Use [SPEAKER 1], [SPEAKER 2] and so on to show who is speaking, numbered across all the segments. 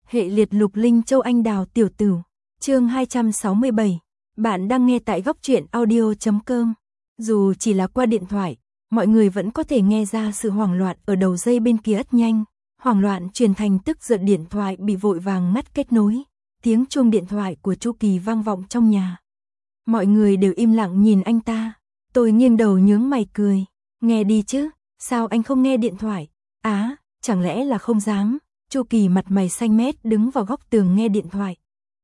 [SPEAKER 1] Hệ liệt Lục Linh Châu Anh Đào Tiểu Tửu, chương 267. Bạn đang nghe tại góc truyện audio.com. Dù chỉ là qua điện thoại, mọi người vẫn có thể nghe ra sự hoảng loạn ở đầu dây bên kia rất nhanh. Hoảng loạn truyền thành tức giận, điện thoại bị vội vàng ngắt kết nối. Tiếng chuông điện thoại của Chu Kỳ vang vọng trong nhà. Mọi người đều im lặng nhìn anh ta. Tôi nghiêng đầu nhướng mày cười. Nghe đi chứ, sao anh không nghe điện thoại? Á, chẳng lẽ là không dám? Chu Kỳ mặt mày xanh mét đứng vào góc tường nghe điện thoại.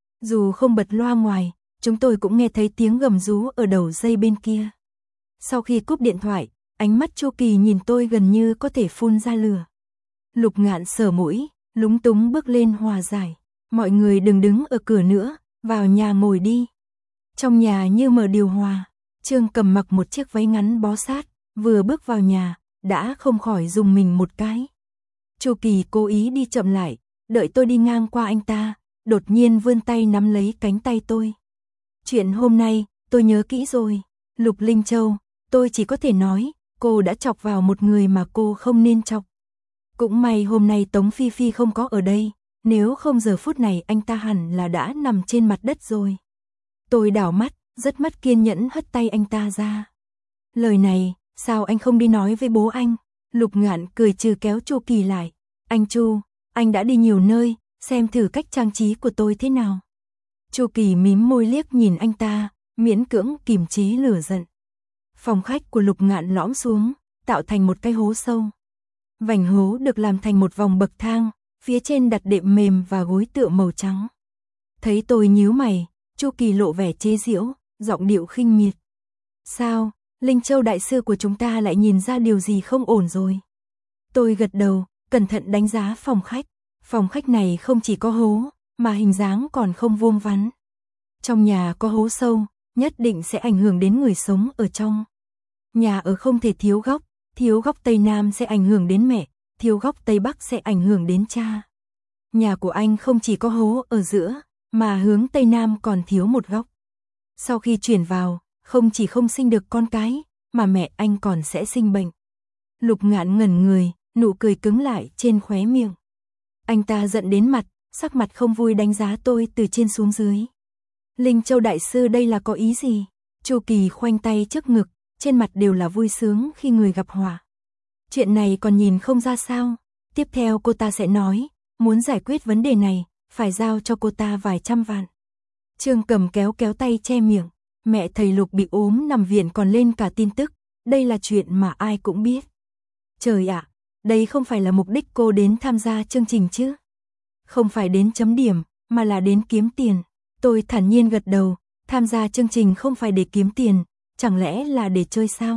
[SPEAKER 1] Dù không bật loa ngoài, chúng tôi cũng nghe thấy tiếng gầm rú ở đầu dây bên kia. Sau khi cúp điện thoại, ánh mắt Chu Kỳ nhìn tôi gần như có thể phun ra lửa. Lục Ngạn sờ mũi, lúng túng bước lên hòa giải. Mọi người đừng đứng ở cửa nữa, vào nhà ngồi đi. Trong nhà như mở điều hòa, Trương Cầm mặc một chiếc váy ngắn bó sát, vừa bước vào nhà, đã không khỏi rùng mình một cái. Chu Kỳ cố ý đi chậm lại, đợi tôi đi ngang qua anh ta, đột nhiên vươn tay nắm lấy cánh tay tôi. Chuyện hôm nay, tôi nhớ kỹ rồi. Lục Linh Châu, tôi chỉ có thể nói, cô đã chọc vào một người mà cô không nên chọc. Cũng may hôm nay Tống Phi Phi không có ở đây, nếu không giờ phút này anh ta hẳn là đã nằm trên mặt đất rồi. Tôi đảo mắt, rất mất kiên nhẫn hất tay anh ta ra. Lời này, sao anh không đi nói với bố anh? Lục Ngạn cười trừ kéo Chu Kỳ lại. Anh Chu, anh đã đi nhiều nơi, xem thử cách trang trí của tôi thế nào. Chu Kỳ mím môi liếc nhìn anh ta, miễn cưỡng kìm chế lửa giận. Phòng khách của Lục Ngạn lõm xuống, tạo thành một cái hố sâu. Vành hố được làm thành một vòng bậc thang, phía trên đặt đệm mềm và gối tựa màu trắng. Thấy tôi nhíu mày, Chu Kỳ lộ vẻ chế giễu, giọng điệu khinh miệt. Sao, Linh Châu đại sư của chúng ta lại nhìn ra điều gì không ổn rồi? Tôi gật đầu, cẩn thận đánh giá phòng khách. Phòng khách này không chỉ có hố, mà hình dáng còn không vuông vắn. Trong nhà có hố sâu, nhất định sẽ ảnh hưởng đến người sống ở trong. Nhà ở không thể thiếu góc Tây Nam sẽ ảnh hưởng đến mẹ, thiếu góc Tây Bắc sẽ ảnh hưởng đến cha. Nhà của anh không chỉ có hố ở giữa, mà hướng Tây Nam còn thiếu một góc. Sau khi chuyển vào, không chỉ không sinh được con cái, mà mẹ anh còn sẽ sinh bệnh. Lục Ngạn ngẩn người, nụ cười cứng lại trên khóe miệng. Anh ta giận đến mặt, sắc mặt không vui đánh giá tôi từ trên xuống dưới. Linh Châu đại sư đây là có ý gì? Chu Kỳ khoanh tay trước ngực, trên mặt đều là vui sướng khi người gặp họa. Chuyện này còn nhìn không ra sao? Tiếp theo cô ta sẽ nói, muốn giải quyết vấn đề này, phải giao cho cô ta vài trăm vạn. Trương Cầm kéo tay che miệng. Mẹ thầy Lục bị ốm nằm viện còn lên cả tin tức, đây là chuyện mà ai cũng biết. Trời ạ, đây không phải là mục đích cô đến tham gia chương trình chứ? Không phải đến chấm điểm, mà là đến kiếm tiền. Tôi thản nhiên gật đầu, tham gia chương trình không phải để kiếm tiền, chẳng lẽ là để chơi sao?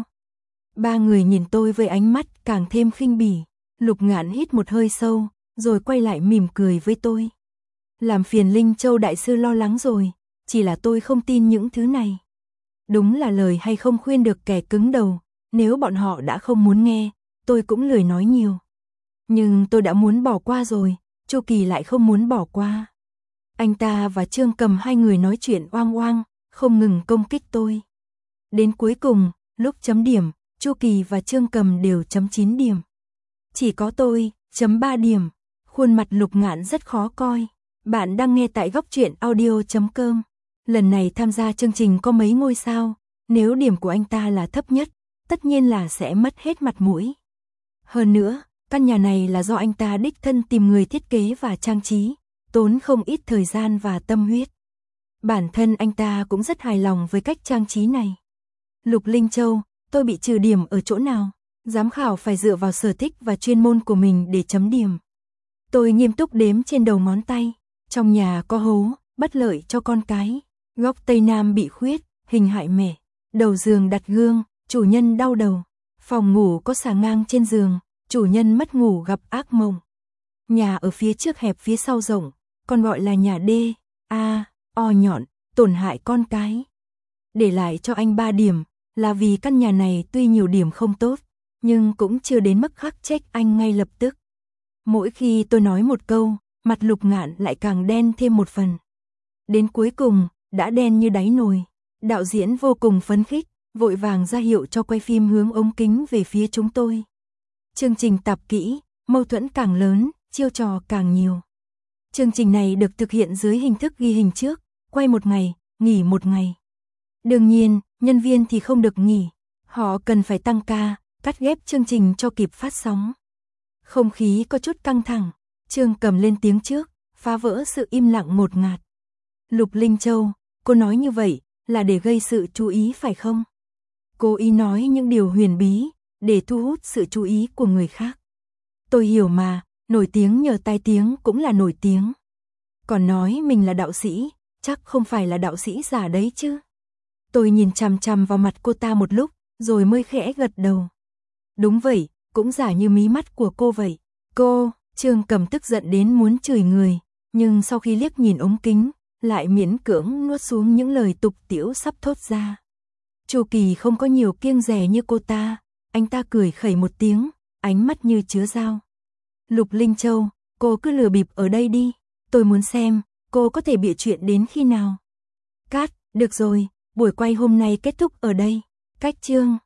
[SPEAKER 1] Ba người nhìn tôi với ánh mắt càng thêm khinh bỉ. Lục Ngạn hít một hơi sâu, rồi quay lại mỉm cười với tôi. Làm phiền Linh Châu đại sư lo lắng rồi, chỉ là tôi không tin những thứ này. Đúng là lời hay không khuyên được kẻ cứng đầu, nếu bọn họ đã không muốn nghe, tôi cũng lười nói nhiều. Nhưng tôi đã muốn bỏ qua rồi, Chu Kỳ lại không muốn bỏ qua. Anh ta và Trương Cầm hai người nói chuyện oang oang, không ngừng công kích tôi. Đến cuối cùng, lúc chấm điểm, Chu Kỳ và Trương Cầm đều chấm 9 điểm. Chỉ có tôi, chấm 3 điểm. Khuôn mặt Lục Ngạn rất khó coi. Bạn đang nghe tại góc truyện audio.com. Lần này tham gia chương trình có mấy ngôi sao, nếu điểm của anh ta là thấp nhất, tất nhiên là sẽ mất hết mặt mũi. Hơn nữa, căn nhà này là do anh ta đích thân tìm người thiết kế và trang trí, tốn không ít thời gian và tâm huyết. Bản thân anh ta cũng rất hài lòng với cách trang trí này. Lục Linh Châu, tôi bị trừ điểm ở chỗ nào? Giám khảo phải dựa vào sở thích và chuyên môn của mình để chấm điểm. Tôi nghiêm túc đếm trên đầu ngón tay. Trong nhà có hố, bất lợi cho con cái. Góc Tây Nam bị khuyết, hình hại mẹ. Đầu giường đặt gương, chủ nhân đau đầu. Phòng ngủ có xà ngang trên giường, chủ nhân mất ngủ gặp ác mộng. Nhà ở phía trước hẹp phía sau rộng, còn gọi là nhà D, A, O nhọn, tổn hại con cái. Để lại cho anh 3 điểm, là vì căn nhà này tuy nhiều điểm không tốt, nhưng cũng chưa đến mức khắc trách anh ngay lập tức. Mỗi khi tôi nói một câu, mặt Lục Ngạn lại càng đen thêm một phần. Đến cuối cùng, đã đen như đáy nồi. Đạo diễn vô cùng phấn khích, vội vàng ra hiệu cho quay phim hướng ống kính về phía chúng tôi. Chương trình tạp kỹ, mâu thuẫn càng lớn, chiêu trò càng nhiều. Chương trình này được thực hiện dưới hình thức ghi hình trước, quay một ngày, nghỉ một ngày. Đương nhiên, nhân viên thì không được nghỉ. Họ cần phải tăng ca, cắt ghép chương trình cho kịp phát sóng. Không khí có chút căng thẳng. Trương Cầm lên tiếng trước, phá vỡ sự im lặng ngột ngạt. Lục Linh Châu, cô nói như vậy là để gây sự chú ý phải không? Cô ý nói những điều huyền bí, để thu hút sự chú ý của người khác. Tôi hiểu mà, nổi tiếng nhờ tai tiếng cũng là nổi tiếng. Còn nói mình là đạo sĩ, chắc không phải là đạo sĩ giả đấy chứ. Tôi nhìn chằm chằm vào mặt cô ta một lúc, rồi mới khẽ gật đầu. Đúng vậy, cũng giả như mí mắt của cô vậy. Cô, Trương Cầm tức giận đến muốn chửi người, nhưng sau khi liếc nhìn ống kính, lại miễn cưỡng nuốt xuống những lời tục tĩu sắp thốt ra. Chu Kỳ không có nhiều kiêng dè như cô ta, anh ta cười khẩy một tiếng, ánh mắt như chứa dao. Lục Linh Châu, cô cứ lừa bịp ở đây đi, tôi muốn xem, cô có thể bịa chuyện đến khi nào. Cát, được rồi, buổi quay hôm nay kết thúc ở đây. Cách chương